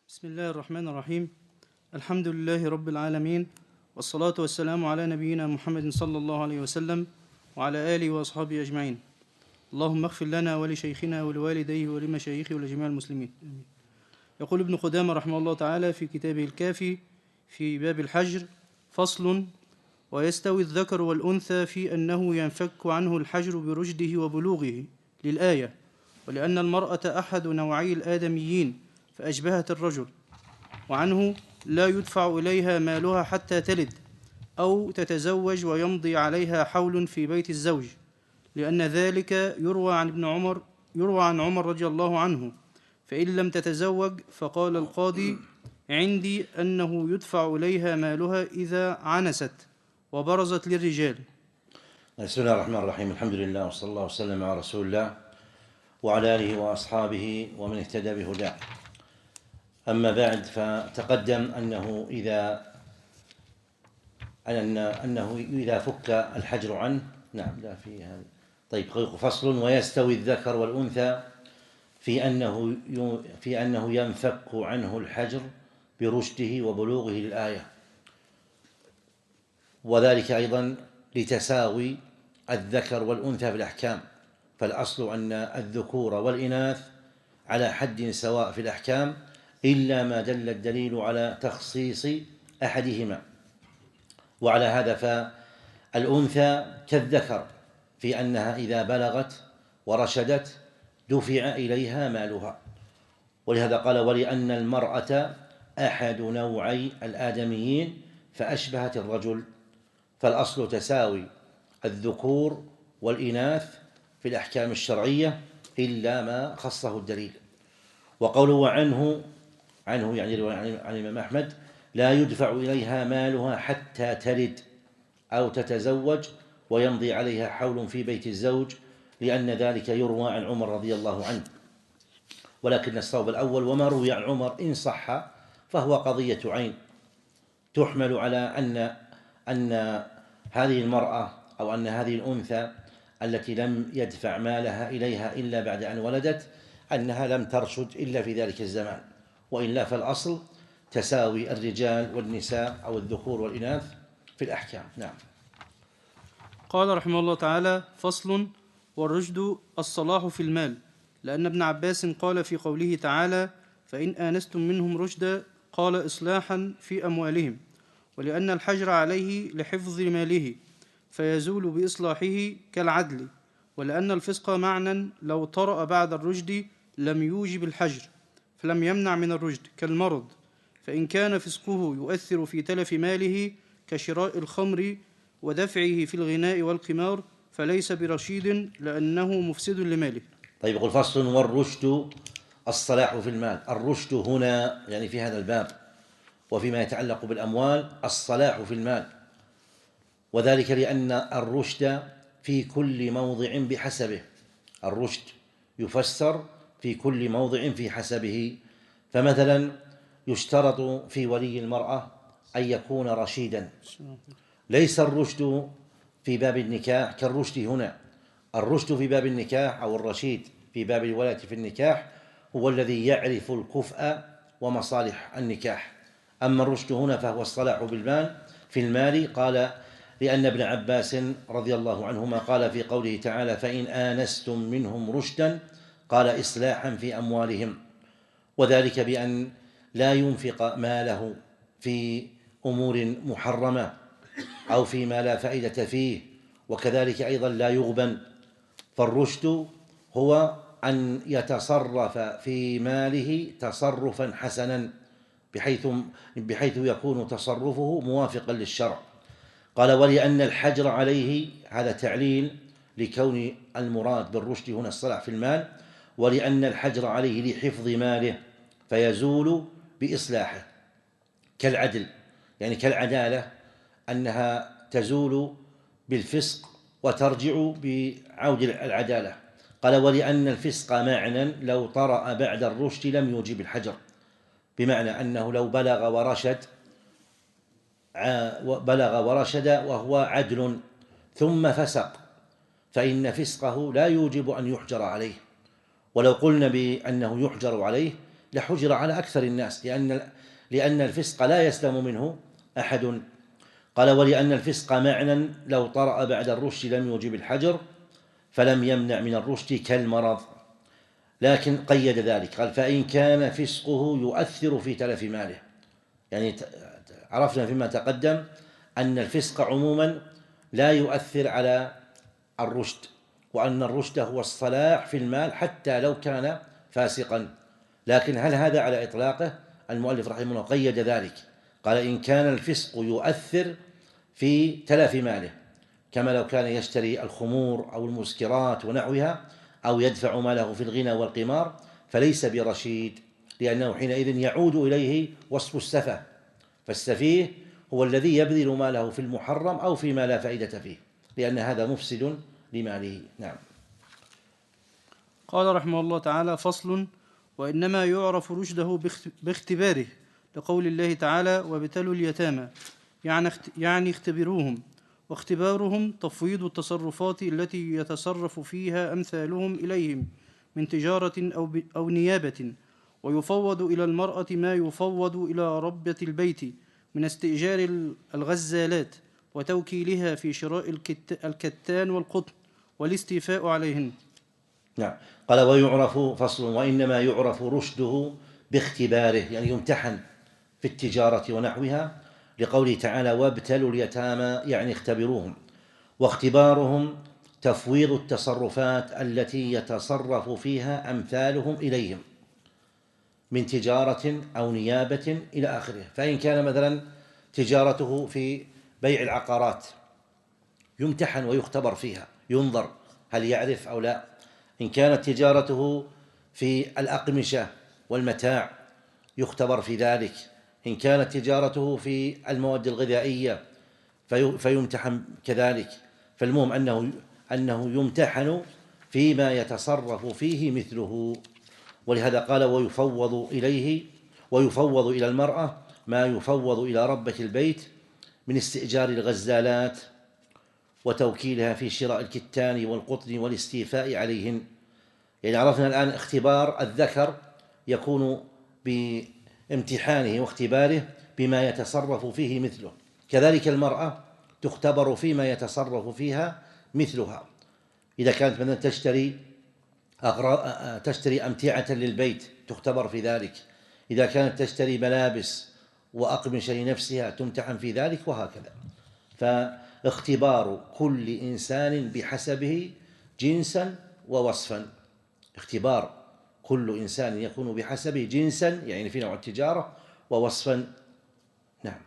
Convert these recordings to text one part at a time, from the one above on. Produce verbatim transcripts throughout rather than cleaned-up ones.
بسم الله الرحمن الرحيم. الحمد لله رب العالمين، والصلاة والسلام على نبينا محمد صلى الله عليه وسلم وعلى آله وأصحابه أجمعين. اللهم اغفر لنا ولشيخنا ولوالديه ولمشايخه ولجميع المسلمين. آمين. يقول ابن قدامة رحمه الله تعالى في كتابه الكافي في باب الحجر: فصل: ويستوي الذكر والأنثى في أنه ينفك عنه الحجر برشده وبلوغه للآية، ولأن المرأة أحد نوعي الآدميين فأشبهت الرجل، وعنه لا يدفع إليها مالها حتى تلد أو تتزوج ويمضي عليها حول في بيت الزوج، لأن ذلك يروى عن ابن عمر يروى عن عمر رضي الله عنه، فإن لم تتزوج فقال القاضي عندي أنه يدفع إليها مالها إذا عنست وبرزت للرجال. بسم الله الرحمن الرحيم. الحمد لله وصلى الله وسلم على رسول الله وعلى آله وأصحابه ومن اهتدى بهداه. أما بعد، فتقدم أنه إذا أن أنه إذا فك الحجر عنه. نعم، لا في هذا. طيب، فصل: ويستوي الذكر والأنثى في أنه في أنه ينفك عنه الحجر برشده وبلوغه للآية، وذلك أيضا لتساوي الذكر والأنثى في الأحكام، فالأصل أن الذكور والإناث على حد سواء في الأحكام، إلا ما دل الدليل على تخصيص أحدهما. وعلى هذا فالأنثى كالذكر في أنها إذا بلغت ورشدت دفع إليها مالها، ولهذا قال: ولأن المرأة أحد نوعي الآدميين فأشبهت الرجل، فالأصل تساوي الذكور والإناث في الأحكام الشرعية إلا ما خصه الدليل. وقوله عنه عنه يعني عن الإمام أحمد: لا يدفع إليها مالها حتى تلد أو تتزوج ويمضي عليها حول في بيت الزوج، لأن ذلك يروى عن عمر رضي الله عنه. ولكن الصواب الأول، وما روي عن عمر إن صح فهو قضية عين، تحمل على أن أن هذه المرأة أو أن هذه الأنثى التي لم يدفع مالها إليها إلا بعد أن ولدت أنها لم ترشد إلا في ذلك الزمان، وإلا فالأصل تساوي الرجال والنساء أو الذكور والإناث في الأحكام. نعم. قال رحمه الله تعالى: فصل: والرشد الصلاح في المال، لأن ابن عباس قال في قوله تعالى: فإن آنستم منهم رشدا قال إصلاحا في أموالهم، ولأن الحجر عليه لحفظ ماله فيزول بإصلاحه كالعدل، ولأن الفسق معنى لو طرأ بعد الرشد لم يوجب الحجر فلم يمنع من الرشد، كالمرض، فإن كان فسقه يؤثر في تلف ماله كشراء الخمر ودفعه في الغناء والقمار فليس برشيد لأنه مفسد لماله. طيب، يقول: فصل: والرشد الصلاح في المال. الرشد هنا يعني في هذا الباب وفيما يتعلق بالأموال الصلاح في المال، وذلك لأن الرشد في كل موضع بحسبه. الرشد يفسر في كل موضع في حسبه، فمثلا يشترط في ولي المرأة أن يكون رشيدا، ليس الرشد في باب النكاح كالرشد هنا. الرشد في باب النكاح أو الرشيد في باب الولاية في النكاح هو الذي يعرف الكفء ومصالح النكاح، أما الرشد هنا فهو الصلاح بالمال في المال. قال: لأن ابن عباس رضي الله عنهما قال في قوله تعالى: فإن آنستم منهم رشدا قال إصلاحا في أموالهم، وذلك بأن لا ينفق ماله في أمور محرمة أو فيما لا فائدة فيه، وكذلك أيضا لا يغبن. فالرشد هو أن يتصرف في ماله تصرفا حسنا بحيث بحيث يكون تصرفه موافقا للشرع. قال: ولأن الحجر عليه، هذا تعليل لكون المراد بالرشد هنا الصلاح في المال، ولأن الحجر عليه لحفظ ماله فيزول بإصلاحه كالعدل، يعني كالعدالة، أنها تزول بالفسق وترجع بعود العدالة. قال: ولأن الفسق معنى لو طرأ بعد الرشد لم يوجب الحجر، بمعنى أنه لو بلغ ورشد بلغ ورشد وهو عدل ثم فسق فإن فسقه لا يوجب أن يحجر عليه. ولو قلنا بأنه يحجر عليه لحجر على أكثر الناس، لأن لأن الفسق لا يسلم منه أحد. قال ولأن الفسق معنى لو طرأ بعد الرشد لم يوجب الحجر فلم يمنع من الرشد كالمرض، لكن قيد ذلك قال فإن كان فسقه يؤثر في تلف ماله. يعني عرفنا فيما تقدم أن الفسق عموما لا يؤثر على الرشد، وأن الرشد هو الصلاح في المال حتى لو كان فاسقا، لكن هل هذا على إطلاقه؟ المؤلف رحمه الله قيد ذلك، قال إن كان الفسق يؤثر في تلف ماله كما لو كان يشتري الخمور أو المسكرات ونحوها أو يدفع ماله في الغنى والقمار فليس برشيد، لأنه حينئذ يعود إليه وصف السفه، فالسفيه هو الذي يبذل ماله في المحرم أو فيما لا فائدة فيه، لأن هذا مفسد لماله. نعم. قال رحمه الله تعالى: فصل: وإنما يعرف رشده باختباره، لقول الله تعالى: وابتلوا اليتامى، يعني يعني اختبروهم، واختبارهم تفويض التصرفات التي يتصرف فيها أمثالهم إليهم من تجارة أو, أو نيابة، ويفوض إلى المرأة ما يفوض إلى ربة البيت من استئجار الغزالات وتوكيلها في شراء الكتان والقطن والاستيفاء عليهن. نعم. قال ويعرف فصل: وإنما يعرف رشده باختباره، يعني يمتحن في التجارة ونحوها، لقوله تعالى: وابتلوا اليتامى، يعني اختبروهم، واختبارهم تفويض التصرفات التي يتصرف فيها أمثالهم إليهم من تجارة أو نيابة إلى آخره. فإن كان مثلا تجارته في بيع العقارات يمتحن ويختبر فيها، ينظر هل يعرف أو لا. إن كانت تجارته في الأقمشة والمتاع يختبر في ذلك. إن كانت تجارته في المواد الغذائية فيمتحن كذلك. فالمهم أنه أنه يمتحن فيما يتصرف فيه مثله. ولهذا قال: ويفوض إليه ويفوض إلى المرأة ما يفوض إلى ربة البيت من استئجار الغزالات وتوكيلها في شراء الكتان والقطن والاستيفاء عليهن. يعني عرفنا الآن اختبار الذكر يكون بامتحانه واختباره بما يتصرف فيه مثله، كذلك المرأة تختبر فيما يتصرف فيها مثلها. إذا كانت مثلا تشتري تشتري أمتعة للبيت تختبر في ذلك، إذا كانت تشتري ملابس وأقمشة لنفسها تمتحن في ذلك، وهكذا. فاختبار كل إنسان بحسبه جنسا ووصفا، اختبار كل إنسان يكون بحسبه جنسا يعني في نوع التجارة، ووصفا. نعم.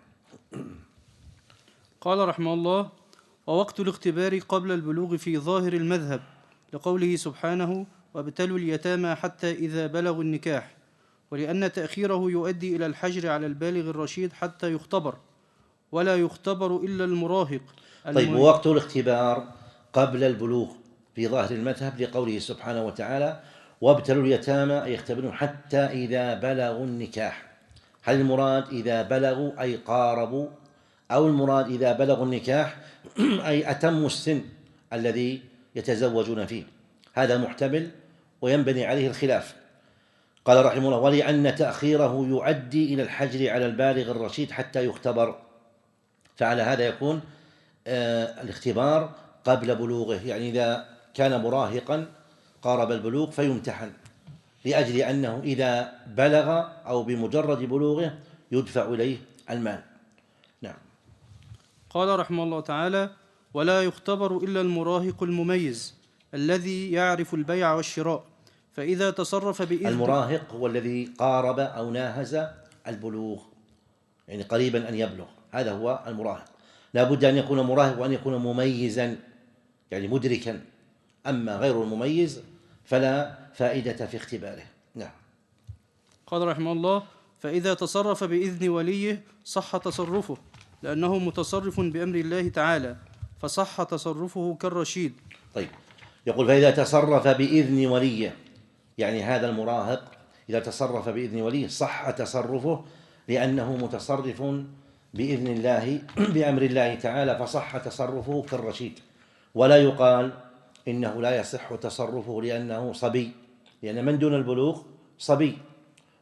قال رحمه الله: ووقت الاختبار قبل البلوغ في ظاهر المذهب، لقوله سبحانه: وابتلوا اليتامى حتى إذا بلغوا النكاح، ولأن تأخيره يؤدي إلى الحجر على البالغ الرشيد حتى يختبر، ولا يختبر إلا المراهق. طيب، ووقت الاختبار قبل البلوغ في ظاهر المذهب لقوله سبحانه وتعالى: وابتلوا اليتامى، أي يختبرون حتى إذا بلغوا النكاح. هل المراد إذا بلغوا أي قاربوا، أو المراد إذا بلغوا النكاح أي أتموا السن الذي يتزوجون فيه؟ هذا محتمل وينبني عليه الخلاف. قال رحمه الله: ولأن تأخيره يؤدي إلى الحجر على البالغ الرشيد حتى يختبر، فعلى هذا يكون آه الاختبار قبل بلوغه، يعني إذا كان مراهقا قارب البلوغ فيمتحن، لأجل أنه إذا بلغ أو بمجرد بلوغه يدفع إليه المال. نعم. قال رحمه الله تعالى: ولا يختبر إلا المراهق المميز الذي يعرف البيع والشراء، فإذا تصرف بإذن. المراهق هو الذي قارب أو ناهز البلوغ، يعني قريبا أن يبلغ، هذا هو المراهق. لا بد أن يكون مراهق وأن يكون مميزا، يعني مدركا. أما غير المميز فلا فائدة في اختباره. نعم. قال رحمه الله: فإذا تصرف بإذن وليه صح تصرفه، لأنه متصرف بأمر الله تعالى، فصح تصرفه كالرشيد. طيب، يقول: فإذا تصرف بإذن وليه، يعني هذا المراهق إذا تصرف بإذن وليه صح تصرفه، لأنه متصرف بإذن الله بأمر الله تعالى، فصح تصرفه كالرشيد. ولا يقال إنه لا يصح تصرفه لأنه صبي، لأن من دون البلوغ صبي،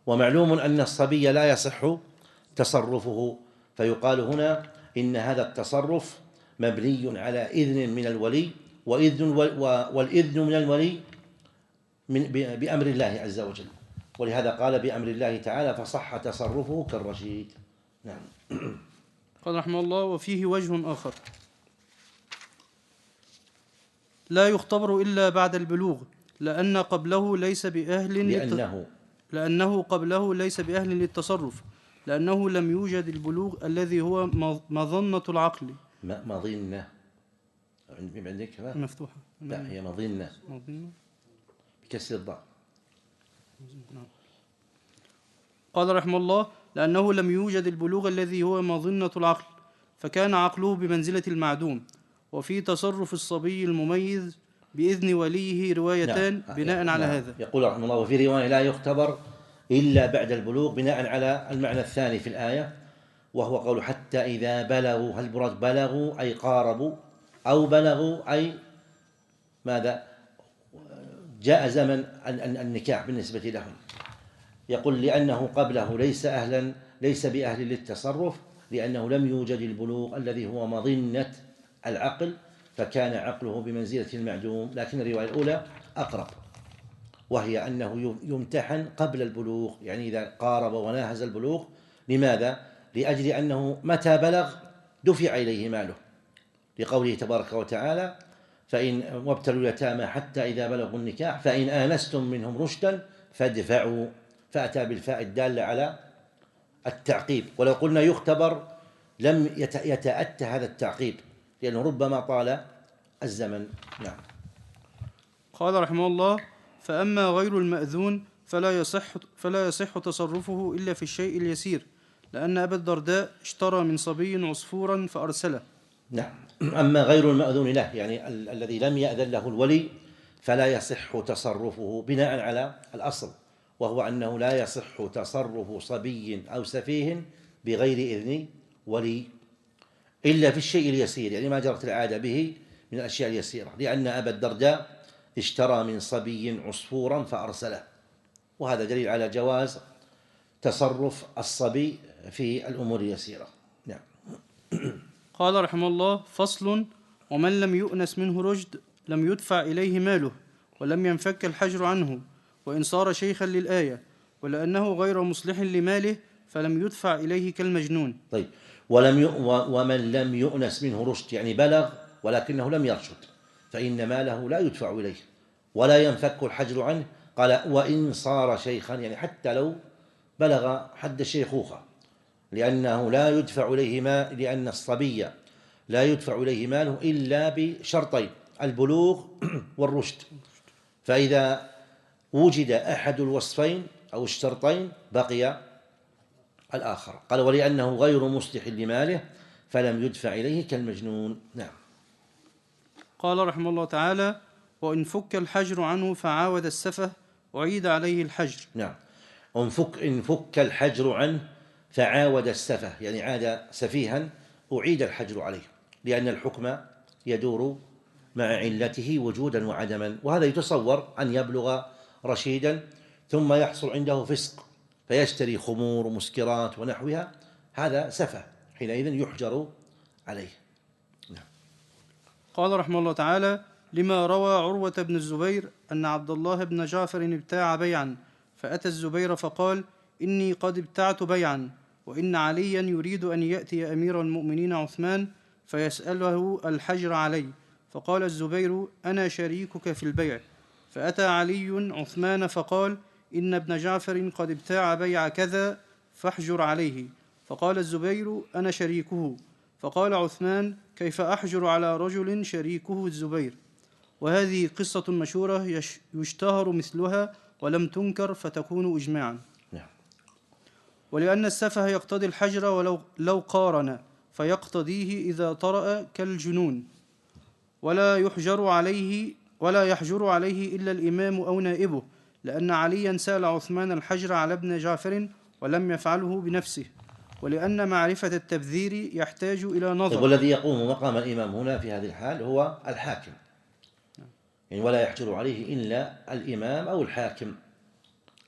ومعلوم أن الصبي لا يصح تصرفه، فيقال هنا إن هذا التصرف مبني على إذن من الولي، وإذن والإذن من الولي من بأمر الله عز وجل، ولهذا قال بأمر الله تعالى فصح تصرفه كالرشيد. نعم. قال رحمه الله: وفيه وجه آخر، لا يختبر إلا بعد البلوغ، لأن قبله ليس بأهل لأنه لأنه قبله ليس بأهل للتصرف، لأنه لم يوجد البلوغ الذي هو مظنة العقل. مظنة عندك مفتوحة؟ لا، هي مظنة بكسر الضاء. قال رحمه الله: لأنه لم يوجد البلوغ الذي هو مظنة العقل، فكان عقله بمنزلة المعدوم. وفي تصرف الصبي المميز بإذن وليه روايتان نعم. بناء نعم. على هذا. يقول رحمه الله: وفي رواية لا يختبر إلا بعد البلوغ، بناء على المعنى الثاني في الآية، وهو قول حتى إذا بلغوا. هل المراد بلغوا أي قاربوا، أو بلغوا أي ماذا؟ جاء زمن النكاح بالنسبة لهم. يقول لأنه قبله ليس أهلا ليس بأهل للتصرف، لأنه لم يوجد البلوغ الذي هو مظنة العقل، فكان عقله بمنزلة المعدوم. لكن الرواية الأولى أقرب، وهي أنه يمتحن قبل البلوغ، يعني إذا قارب وناهز البلوغ. لماذا؟ لأجل أنه متى بلغ دفع إليه ماله، لقوله تبارك وتعالى: فإن وابتلوا اليتامى حتى إذا بلغوا النكاح فإن آنستم منهم رشدا فادفعوا، فأتى بالفاء الدالة على التعقيب. ولو قلنا يختبر لم يتأتى هذا التعقيب، لأنه ربما طال الزمن. نعم. قال رحمه الله: فأما غير المأذون فلا يصح فلا يصح تصرفه إلا في الشيء اليسير، لأن أبا الدرداء اشترى من صبي عصفورا فأرسله. نعم. أما غير المأذون له، يعني ال- الذي لم يأذن له الولي، فلا يصح تصرفه بناء على الأصل، وهو أنه لا يصح تصرف صبي أو سفيه بغير إذن ولي إلا في الشيء اليسير، يعني ما جرت العادة به من الأشياء اليسيرة، لأن أبا الدرداء اشترى من صبي عصفورا فأرسله، وهذا دليل على جواز تصرف الصبي في الأمور اليسيرة. نعم. قال رحمه الله: فصل: ومن لم يؤنس منه رشد لم يدفع إليه ماله، ولم ينفك الحجر عنه، وإن صار شيخا للآية، ولأنه غير مصلح لماله فلم يدفع إليه كالمجنون. طيب، ولم ي... ومن لم يؤنس منه رشد، يعني بلغ ولكنه لم يرشد، فإن ماله لا يدفع إليه ولا ينفك الحجر عنه. قال: وإن صار شيخا، يعني حتى لو بلغ حد الشيخوخة، لأنه لا يدفع إليه ما لأن الصبي لا يدفع إليه ماله إلا بشرطين: البلوغ والرشد. فإذا وجد أحد الوصفين أو الشرطين بقي الآخر. قال: ولأنه غير مصلح لماله فلم يدفع إليه كالمجنون. نعم. قال رحمه الله تعالى: وإن فك الحجر عنه فعاود السفه أعيد عليه الحجر. نعم. إن فك, إن فك الحجر عنه فعاود السفه، يعني عاد سفيها، أعيد الحجر عليه، لأن الحكم يدور مع علته وجودا وعدما. وهذا يتصور أن يبلغ رشيدا ثم يحصل عنده فسق فيشتري خمور ومسكرات ونحوها، هذا سفه، حينئذ يحجر عليه. نعم. قال رحمه الله تعالى: لما روى عروة بن الزبير أن عبد الله بن جعفر ابتاع بيعا، فأتى الزبير فقال: إني قد ابتعت بيعا، وإن عليا يريد أن يأتي أمير المؤمنين عثمان فيسأله الحجر علي. فقال الزبير: أنا شريكك في البيع. فأتى علي عثمان فقال: إن ابن جعفر قد ابتاع بيع كذا فاحجر عليه. فقال الزبير: أنا شريكه. فقال عثمان: كيف أحجر على رجل شريكه الزبير؟ وهذه قصة مشهورة يشتهر مثلها ولم تنكر فتكون إجماعا. نعم. ولأن السفه يقتضي الحجر ولو لو قارن فيقتضيه إذا طرأ كالجنون، ولا يحجر عليه ولا يحجر عليه إلا الإمام أو نائبه، لأن عليا سأل عثمان الحجر على ابن جعفر ولم يفعله بنفسه، ولأن معرفة التبذير يحتاج إلى نظر. طيب، والذي يقوم مقام الإمام هنا في هذه الحال هو الحاكم، يعني ولا يحجر عليه إلا الإمام أو الحاكم،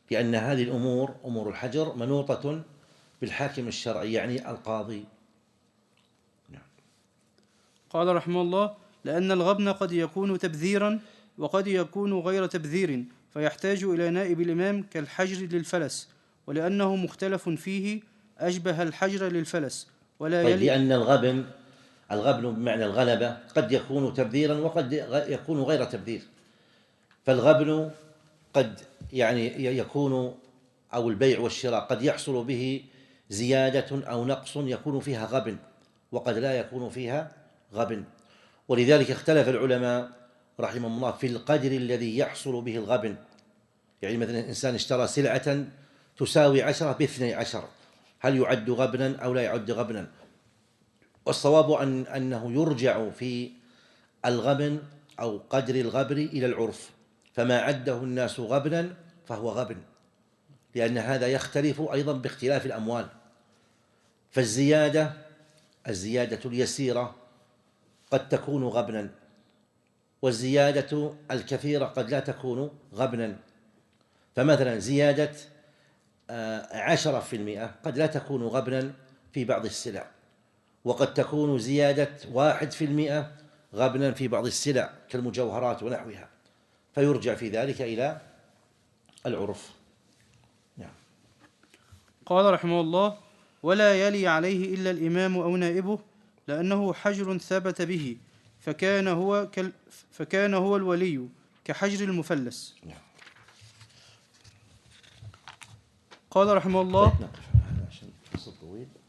لأن هذه الأمور أمور الحجر منوطة بالحاكم الشرعي يعني القاضي. نعم. قال رحمه الله: لأن الغبن قد يكون تبذيرا وقد يكون غير تبذير، فيحتاج إلى نائب الإمام كالحجر للفلس، ولأنه مختلف فيه أشبه الحجر للفلس ولا طيب، يلي. لأن الغبن الغبن بمعنى الغلبة قد يكون تبذيرا وقد يكون غير تبذير. فالغبن قد يعني يكون أو البيع والشراء قد يحصل به زيادة أو نقص يكون فيها غبن، وقد لا يكون فيها غبن. ولذلك اختلف العلماء رحمهم الله في القدر الذي يحصل به الغبن. يعني مثلا إنسان اشترى سلعة تساوي عشرة باثني عشر، هل يعد غبنا أو لا يعد غبنا؟ والصواب أن أنه يرجع في الغبن أو قدر الغبن إلى العرف، فما عده الناس غبنا فهو غبن، لأن هذا يختلف أيضا باختلاف الأموال. فالزيادة الزيادة اليسيرة قد تكون غبنا، والزيادة الكثيرة قد لا تكون غبنا. فمثلا زيادة عشرة في المئة قد لا تكون غبنا في بعض السلع، وقد تكون زيادة واحد في المئة غبنا في بعض السلع كالمجوهرات ونحوها، فيرجع في ذلك إلى العرف. نعم. قال رحمه الله: ولا يلي عليه إلا الإمام أو نائبه، لأنه حجر ثبت به، فكان هو كال فكان هو الولي كحجر المفلس. نعم. قال رحمه الله: نقف على هذا عشان القصة طويل.